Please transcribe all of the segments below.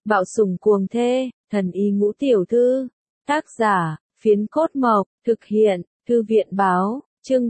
Bạo sủng cuồng thê, thần y ngũ tiểu thư. Tác giả, Phiến Cốt Mộc, thực hiện, Thư viện báo, chương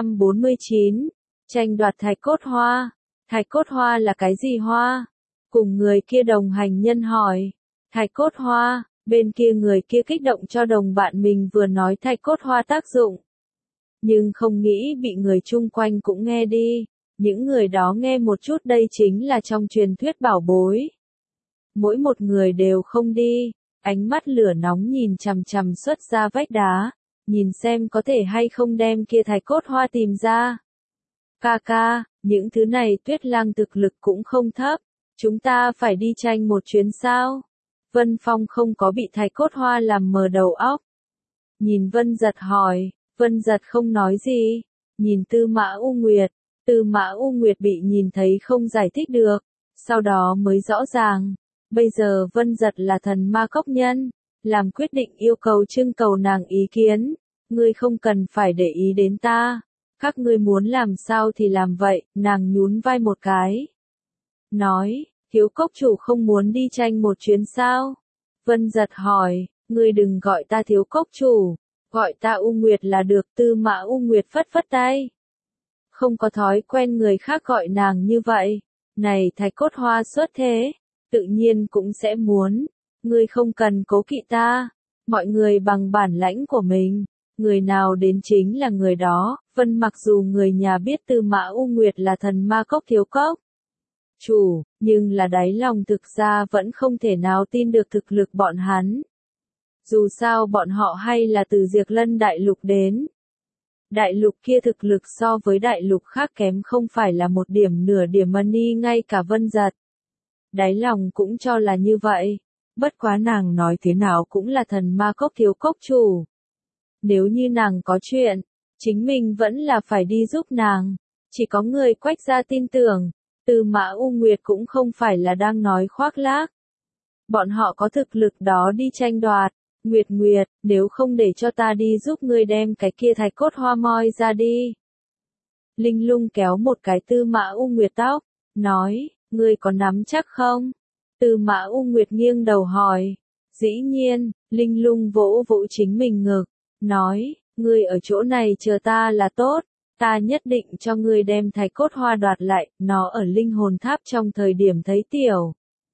349. Tranh đoạt thạch cốt hoa. Thạch cốt hoa là cái gì hoa? Cùng người kia đồng hành nhân hỏi. Thạch cốt hoa, bên kia người kia kích động cho đồng bạn mình vừa nói thạch cốt hoa tác dụng. Nhưng không nghĩ bị người chung quanh cũng nghe đi. Những người đó nghe một chút đây chính là trong truyền thuyết bảo bối. Mỗi một người đều không đi, ánh mắt lửa nóng nhìn chằm chằm xuất ra vách đá, nhìn xem có thể hay không đem kia thạch cốt hoa tìm ra. Ca ca, những thứ này Tuyết Lang thực lực cũng không thấp, chúng ta phải đi tranh một chuyến sao? Vân Phong không có bị thạch cốt hoa làm mờ đầu óc. Nhìn Vân Giật hỏi, Vân Giật không nói gì, nhìn Tư Mã U Nguyệt, Tư Mã U Nguyệt bị nhìn thấy không giải thích được, sau đó mới rõ ràng. Bây giờ Vân Giật là thần ma cốc nhân, làm quyết định yêu cầu trưng cầu nàng ý kiến, ngươi không cần phải để ý đến ta, các ngươi muốn làm sao thì làm vậy, nàng nhún vai một cái. Nói, thiếu cốc chủ không muốn đi tranh một chuyến sao? Vân Giật hỏi, ngươi đừng gọi ta thiếu cốc chủ, gọi ta U Nguyệt là được. Tư Mã U Nguyệt phất phất tay. Không có thói quen người khác gọi nàng như vậy, này thạch cốt hoa xuất thế. Tự nhiên cũng sẽ muốn, ngươi không cần cố kỵ ta, mọi người bằng bản lãnh của mình, người nào đến chính là người đó. Vân mặc dù người nhà biết Tư Mã U Nguyệt là thần ma cốc thiếu cốc chủ, nhưng là đáy lòng thực ra vẫn không thể nào tin được thực lực bọn hắn. Dù sao bọn họ hay là từ Diệp Lân đại lục đến. Đại lục kia thực lực so với đại lục khác kém không phải là một điểm nửa điểm mà ni ngay cả Vân Giật. Đáy lòng cũng cho là như vậy, bất quá nàng nói thế nào cũng là thần ma cốc thiếu cốc chủ. Nếu như nàng có chuyện, chính mình vẫn là phải đi giúp nàng, chỉ có người Quách gia tin tưởng, Tư Mã U Nguyệt cũng không phải là đang nói khoác lác. Bọn họ có thực lực đó đi tranh đoạt. Nguyệt Nguyệt, nếu không để cho ta đi giúp ngươi đem cái kia thạch cốt hoa moi ra đi. Linh Lung kéo một cái Tư Mã U Nguyệt tóc, nói, ngươi có nắm chắc không? Tư Mã U Nguyệt nghiêng đầu hỏi. Dĩ nhiên, Linh Lung vỗ vỗ chính mình ngực, nói, ngươi ở chỗ này chờ ta là tốt, ta nhất định cho ngươi đem thạch cốt hoa đoạt lại, nó ở linh hồn tháp trong thời điểm thấy tiểu.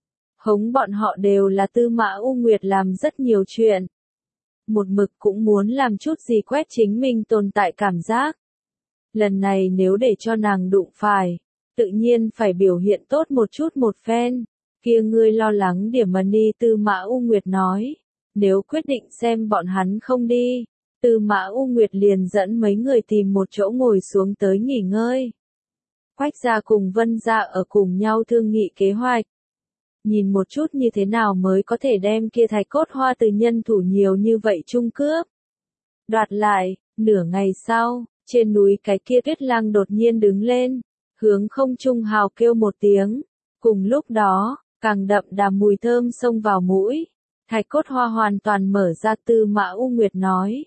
Hống bọn họ đều là Tư Mã U Nguyệt làm rất nhiều chuyện. Một mực cũng muốn làm chút gì quét chính mình tồn tại cảm giác. Lần này nếu để cho nàng đụng phải, tự nhiên phải biểu hiện tốt một chút một phen. Kia ngươi lo lắng điểm mà đi. Tư Mã U Nguyệt nói. Nếu quyết định xem bọn hắn không đi, Tư Mã U Nguyệt liền dẫn mấy người tìm một chỗ ngồi xuống tới nghỉ ngơi. Quách gia cùng Vân gia ở cùng nhau thương nghị kế hoạch. Nhìn một chút như thế nào mới có thể đem kia thạch cốt hoa từ nhân thủ nhiều như vậy chung cướp. Đoạt lại, nửa ngày sau, trên núi cái kia Tuyết Lang đột nhiên đứng lên, hướng không trung hào kêu một tiếng. Cùng lúc đó, càng đậm đà mùi thơm xông vào mũi. Thạch cốt hoa hoàn toàn mở ra. Tư Mã U Nguyệt nói.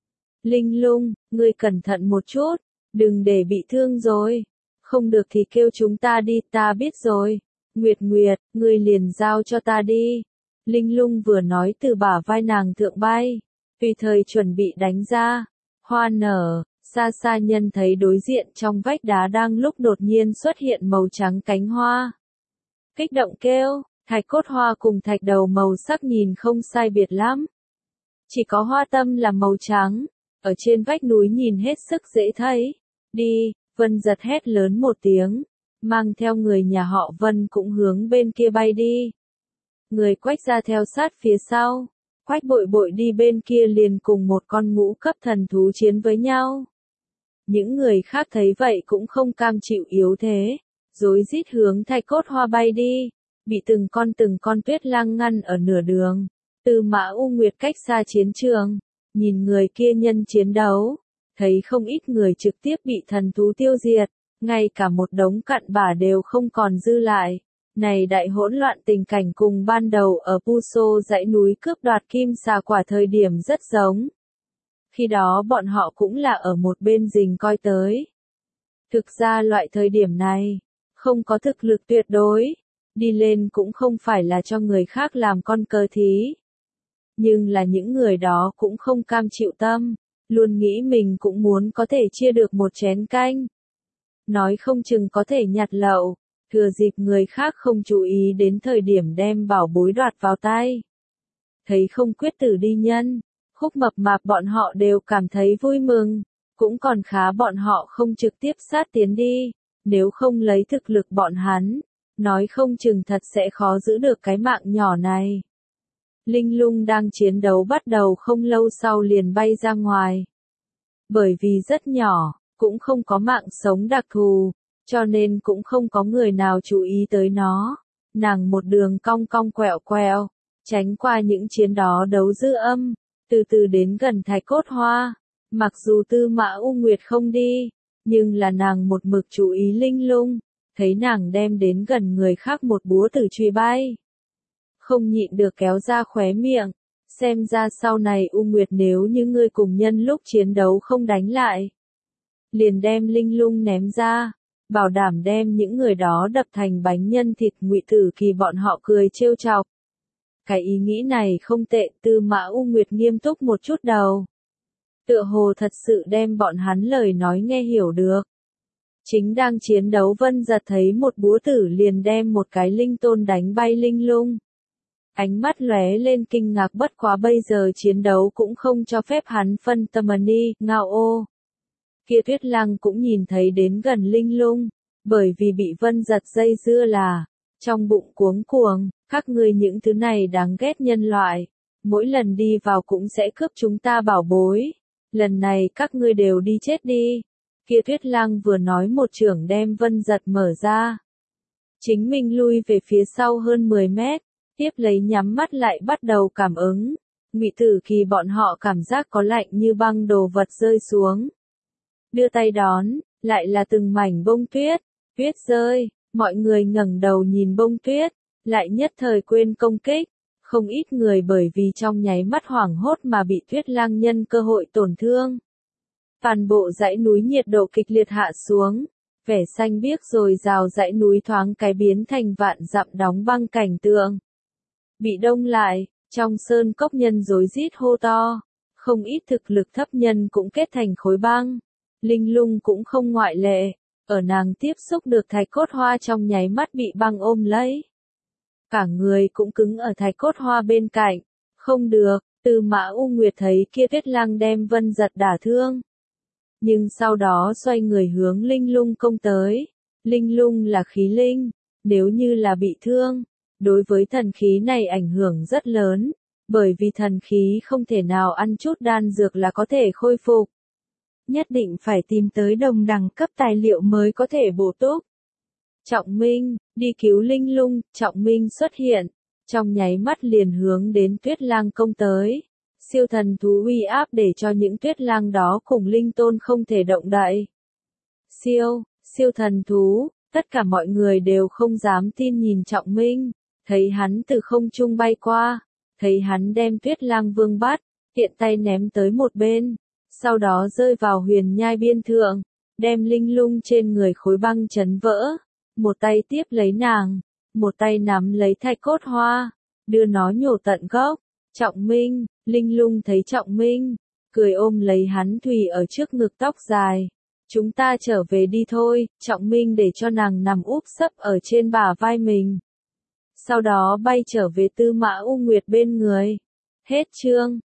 Linh Lung, ngươi cẩn thận một chút, đừng để bị thương rồi. Không được thì kêu chúng ta đi, ta biết rồi. Nguyệt Nguyệt, ngươi liền giao cho ta đi. Linh Lung vừa nói từ bả vai nàng thượng bay, tùy thời chuẩn bị đánh ra. Hoa nở, xa xa nhân thấy đối diện trong vách đá đang lúc đột nhiên xuất hiện màu trắng cánh hoa. Kích động kêu, thạch cốt hoa cùng thạch đầu màu sắc nhìn không sai biệt lắm. Chỉ có hoa tâm là màu trắng, ở trên vách núi nhìn hết sức dễ thấy. Đi, Vân Giật hét lớn một tiếng. Mang theo người nhà họ Vân cũng hướng bên kia bay đi. Người Quách gia theo sát phía sau. Quách Bội Bội đi bên kia liền cùng một con ngũ cấp thần thú chiến với nhau. Những người khác thấy vậy cũng không cam chịu yếu thế, rối rít hướng thạch cốt hoa bay đi, bị từng con Tuyết Lang ngăn ở nửa đường. Tư Mã U Nguyệt cách xa chiến trường, nhìn người kia nhân chiến đấu, thấy không ít người trực tiếp bị thần thú tiêu diệt. Ngay cả một đống cặn bã đều không còn dư lại. Này đại hỗn loạn tình cảnh cùng ban đầu ở Puso dãy núi cướp đoạt kim xà quả thời điểm rất giống. Khi đó bọn họ cũng là ở một bên rình coi tới. Thực ra loại thời điểm này, không có thực lực tuyệt đối. đi lên cũng không phải là cho người khác làm con cờ thí. Nhưng là những người đó cũng không cam chịu tâm, luôn nghĩ mình cũng muốn có thể chia được một chén canh. Nói không chừng có thể nhặt lậu, thừa dịp người khác không chú ý đến thời điểm đem bảo bối đoạt vào tay. Thấy không quyết tử đi nhân, Khúc Mập Mạp bọn họ đều cảm thấy vui mừng, cũng còn khá bọn họ không trực tiếp sát tiến đi, nếu không lấy thực lực bọn hắn, nói không chừng thật sẽ khó giữ được cái mạng nhỏ này. Linh Lung đang chiến đấu bắt đầu không lâu sau liền bay ra ngoài. Bởi vì rất nhỏ, cũng không có mạng sống đặc thù, cho nên cũng không có người nào chú ý tới nó. Nàng một đường cong cong quẹo quẹo, tránh qua những chiến đó đấu dư âm, từ từ đến gần Thái Cốt Hoa. Mặc dù Tư Mã U Nguyệt không đi, nhưng là nàng một mực chú ý Linh Lung, thấy nàng đem đến gần người khác một búa tử truy bay. Không nhịn được kéo ra khóe miệng, xem ra sau này U Nguyệt nếu như ngươi cùng nhân lúc chiến đấu không đánh lại, liền đem Linh Lung ném ra, bảo đảm đem những người đó đập thành bánh nhân thịt. Ngụy Tử Kỳ bọn họ cười trêu chọc. Cái ý nghĩ này không tệ. Tư Mã U Nguyệt nghiêm túc một chút đầu, tựa hồ thật sự đem bọn hắn lời nói nghe hiểu được. Chính đang chiến đấu Vân Giật thấy một búa tử liền đem một cái linh tôn đánh bay Linh Lung. Ánh mắt lóe lên kinh ngạc, bất quá bây giờ chiến đấu cũng không cho phép hắn phân tâm đi, ngao ô. Kia Tuyết Lăng cũng nhìn thấy đến gần Linh Lung, bởi vì bị Vân Giật dây dưa là, trong bụng cuống cuồng, các ngươi những thứ này đáng ghét nhân loại, mỗi lần đi vào cũng sẽ cướp chúng ta bảo bối, lần này các ngươi đều đi chết đi. Kia Tuyết Lăng vừa nói một chưởng đem Vân Giật mở ra. Chính mình lui về phía sau hơn 10 mét, tiếp lấy nhắm mắt lại bắt đầu cảm ứng. Ngụy Tử Kỳ bọn họ cảm giác có lạnh như băng đồ vật rơi xuống. Đưa tay đón, lại là từng mảnh bông tuyết, tuyết rơi, mọi người ngẩng đầu nhìn bông tuyết, lại nhất thời quên công kích. Không ít người bởi vì trong nháy mắt hoảng hốt mà bị Tuyết Lăng nhân cơ hội tổn thương. Toàn bộ dãy núi nhiệt độ kịch liệt hạ xuống, vẻ xanh biếc rồi rào dãy núi thoáng cái biến thành vạn dặm đóng băng cảnh tượng. Bị đông lại, trong sơn cốc nhân rối rít hô to, không ít thực lực thấp nhân cũng kết thành khối băng. Linh Lung cũng không ngoại lệ, ở nàng tiếp xúc được Thái Cốt Hoa trong nháy mắt bị băng ôm lấy. Cả người cũng cứng ở Thái Cốt Hoa bên cạnh, không được. Tư Mã U Nguyệt thấy kia Tuyết Lăng đem Vân Giật đả thương, nhưng sau đó xoay người hướng Linh Lung công tới. Linh Lung là khí linh, nếu như là bị thương, đối với thần khí này ảnh hưởng rất lớn, bởi vì thần khí không thể nào ăn chút đan dược là có thể khôi phục. Nhất định phải tìm tới đồng đẳng cấp tài liệu mới có thể bổ túc. Trọng Minh, đi cứu Linh Lung. Trọng Minh xuất hiện, trong nháy mắt liền hướng đến Tuyết Lang công tới. Siêu thần thú uy áp để cho những Tuyết Lang đó cùng linh tôn không thể động đậy. Siêu thần thú, tất cả mọi người đều không dám tin nhìn Trọng Minh, thấy hắn từ không trung bay qua, thấy hắn đem Tuyết Lang Vương bắt, tiện tay ném tới một bên, sau đó rơi vào huyền nhai biên thượng, đem Linh Lung trên người khối băng chấn vỡ, một tay tiếp lấy nàng, một tay nắm lấy Thái Cốt Hoa, đưa nó nhổ tận gốc. Trọng Minh, Linh Lung thấy Trọng Minh, cười ôm lấy hắn thùy ở trước ngực tóc dài. Chúng ta trở về đi thôi. Trọng Minh để cho nàng nằm úp sấp ở trên bả vai mình. Sau đó bay trở về Tư Mã U Nguyệt bên người. Hết chương.